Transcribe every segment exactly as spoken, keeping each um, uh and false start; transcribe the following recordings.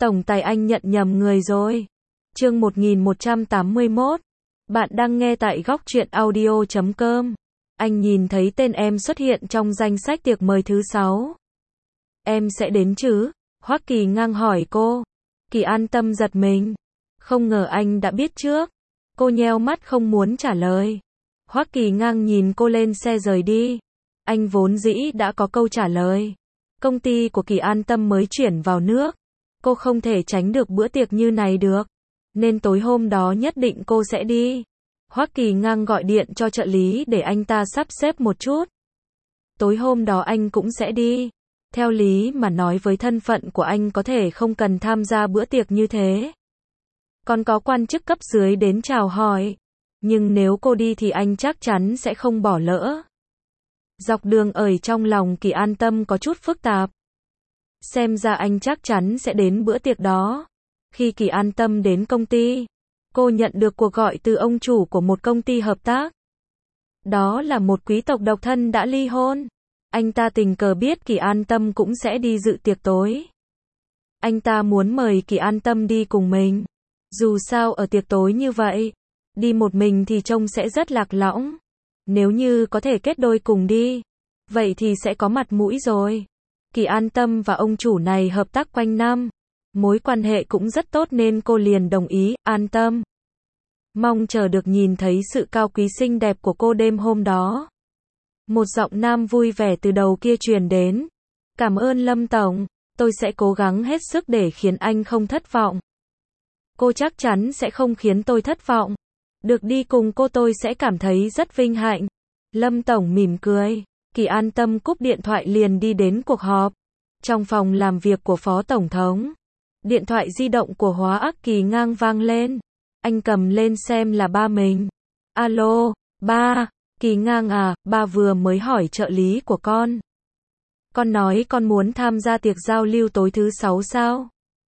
Tổng tài anh nhận nhầm người rồi. Chương một nghìn một trăm tám mươi mốt. Bạn đang nghe tại góc truyện audio chấm com. Anh nhìn thấy tên em xuất hiện trong danh sách tiệc mời thứ sáu. Em sẽ đến chứ? Hoắc Kỳ ngang hỏi cô. Kỳ An Tâm giật mình. Không ngờ anh đã biết trước. Cô nheo mắt không muốn trả lời. Hoắc Kỳ ngang nhìn cô lên xe rời đi. Anh vốn dĩ đã có câu trả lời. Công ty của Kỳ An Tâm mới chuyển vào nước. Cô không thể tránh được bữa tiệc như này được. Nên tối hôm đó nhất định cô sẽ đi. Hoắc Kỳ ngang gọi điện cho trợ lý để anh ta sắp xếp một chút. Tối hôm đó anh cũng sẽ đi. Theo lý mà nói với thân phận của anh có thể không cần tham gia bữa tiệc như thế. Còn có quan chức cấp dưới đến chào hỏi. Nhưng nếu cô đi thì anh chắc chắn sẽ không bỏ lỡ. Dọc đường ở trong lòng Kỳ An Tâm có chút phức tạp. Xem ra anh chắc chắn sẽ đến bữa tiệc đó. Khi Kỳ An Tâm đến công ty, cô nhận được cuộc gọi từ ông chủ của một công ty hợp tác. Đó là một quý tộc độc thân đã ly hôn. Anh ta tình cờ biết Kỳ An Tâm cũng sẽ đi dự tiệc tối. Anh ta muốn mời Kỳ An Tâm đi cùng mình. Dù sao ở tiệc tối như vậy, đi một mình thì trông sẽ rất lạc lõng. Nếu như có thể kết đôi cùng đi, vậy thì sẽ có mặt mũi rồi. Kỳ An Tâm và ông chủ này hợp tác quanh năm. Mối quan hệ cũng rất tốt nên cô liền đồng ý, an tâm. Mong chờ được nhìn thấy sự cao quý xinh đẹp của cô đêm hôm đó. Một giọng nam vui vẻ từ đầu kia truyền đến. Cảm ơn Lâm Tổng, tôi sẽ cố gắng hết sức để khiến anh không thất vọng. Cô chắc chắn sẽ không khiến tôi thất vọng. Được đi cùng cô tôi sẽ cảm thấy rất vinh hạnh. Lâm Tổng mỉm cười. Kỳ An Tâm cúp điện thoại liền đi đến cuộc họp. Trong phòng làm việc của Phó Tổng thống. Điện thoại di động của Hoắc Kỳ ngang vang lên. Anh cầm lên xem là ba mình. Alo, ba, Kỳ ngang à, ba vừa mới hỏi trợ lý của con. Con nói con muốn tham gia tiệc giao lưu tối thứ sáu sao?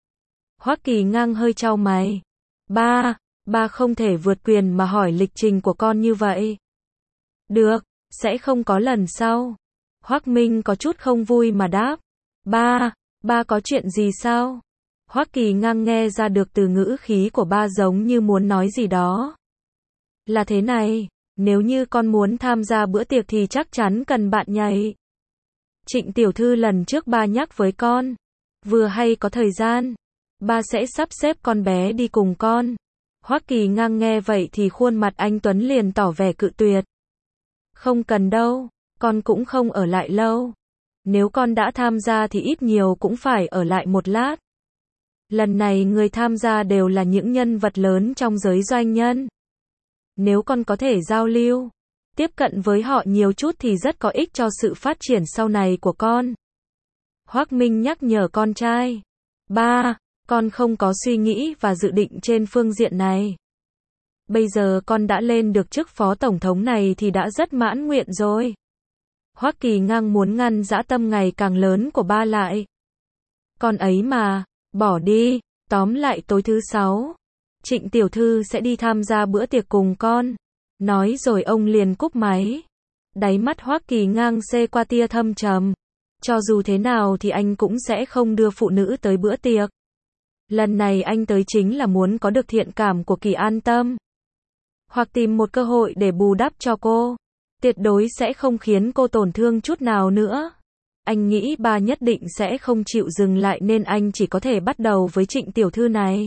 Hoắc Kỳ ngang hơi chau mày. Ba, ba không thể vượt quyền mà hỏi lịch trình của con như vậy. Được, sẽ không có lần sau. Hoắc Minh có chút không vui mà đáp. Ba, ba có chuyện gì sao? Hoắc Kỳ ngang nghe ra được từ ngữ khí của ba giống như muốn nói gì đó. Là thế này, nếu như con muốn tham gia bữa tiệc thì chắc chắn cần bạn nhảy. Trịnh tiểu thư lần trước ba nhắc với con. Vừa hay có thời gian, ba sẽ sắp xếp con bé đi cùng con. Hoắc Kỳ ngang nghe vậy thì khuôn mặt anh Tuấn liền tỏ vẻ cự tuyệt. Không cần đâu, con cũng không ở lại lâu. Nếu con đã tham gia thì ít nhiều cũng phải ở lại một lát. Lần này người tham gia đều là những nhân vật lớn trong giới doanh nhân. Nếu con có thể giao lưu, tiếp cận với họ nhiều chút thì rất có ích cho sự phát triển sau này của con. Hoắc Minh nhắc nhở con trai. Ba, con không có suy nghĩ và dự định trên phương diện này. Bây giờ con đã lên được chức phó tổng thống này thì đã rất mãn nguyện rồi. Hoắc Kỳ ngang muốn ngăn dã tâm ngày càng lớn của ba lại. Con ấy mà, bỏ đi, tóm lại tối thứ sáu. Trịnh tiểu thư sẽ đi tham gia bữa tiệc cùng con. Nói rồi ông liền cúp máy. Đáy mắt Hoắc Kỳ ngang xê qua tia thâm trầm. Cho dù thế nào thì anh cũng sẽ không đưa phụ nữ tới bữa tiệc. Lần này anh tới chính là muốn có được thiện cảm của Kỳ An Tâm. Hoặc tìm một cơ hội để bù đắp cho cô. Tuyệt đối sẽ không khiến cô tổn thương chút nào nữa. Anh nghĩ ba nhất định sẽ không chịu dừng lại nên anh chỉ có thể bắt đầu với Trịnh tiểu thư này.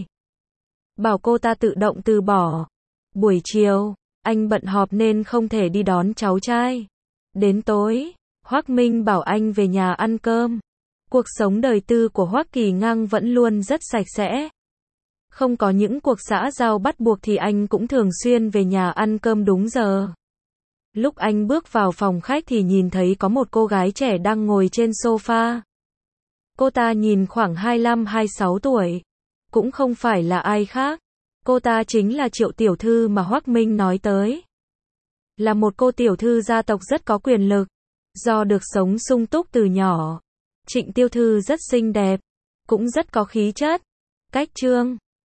Bảo cô ta tự động từ bỏ. Buổi chiều, anh bận họp nên không thể đi đón cháu trai. Đến tối, Hoắc Minh bảo anh về nhà ăn cơm. Cuộc sống đời tư của Hoắc Kỳ ngang vẫn luôn rất sạch sẽ. Không có những cuộc xã giao bắt buộc thì anh cũng thường xuyên về nhà ăn cơm đúng giờ. Lúc anh bước vào phòng khách thì nhìn thấy có một cô gái trẻ đang ngồi trên sofa. Cô ta nhìn khoảng hai mươi lăm hai mươi sáu tuổi. Cũng không phải là ai khác. Cô ta chính là Triệu tiểu thư mà Hoắc Minh nói tới. Là một cô tiểu thư gia tộc rất có quyền lực. Do được sống sung túc từ nhỏ, Trịnh tiểu thư rất xinh đẹp, cũng rất có khí chất. Cách trương